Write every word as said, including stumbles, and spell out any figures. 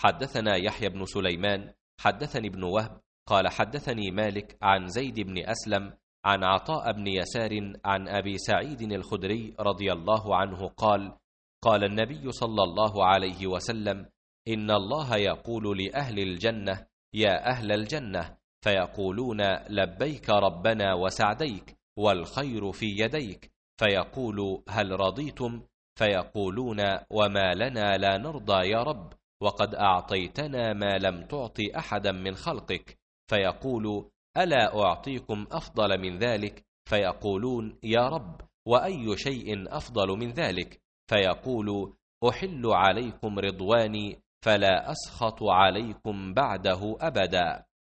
حدثنا يحيى بن سليمان حدثني ابن وهب قال حدثني مالك عن زيد بن أسلم عن عطاء بن يسار عن أبي سعيد الخدري رضي الله عنه قال قال النبي صلى الله عليه وسلم: إن الله يقول لأهل الجنة: يا أهل الجنة، فيقولون: لبيك ربنا وسعديك، والخير في يديك. فيقول: هل رضيتم؟ فيقولون: وما لنا لا نرضى يا رب، وقد أعطيتنا ما لم تعط أحدا من خلقك. فيقول: ألا أعطيكم أفضل من ذلك؟ فيقولون: يا رب، وأي شيء أفضل من ذلك؟ فيقول: أحل عليكم رضواني فلا أسخط عليكم بعده أبدا.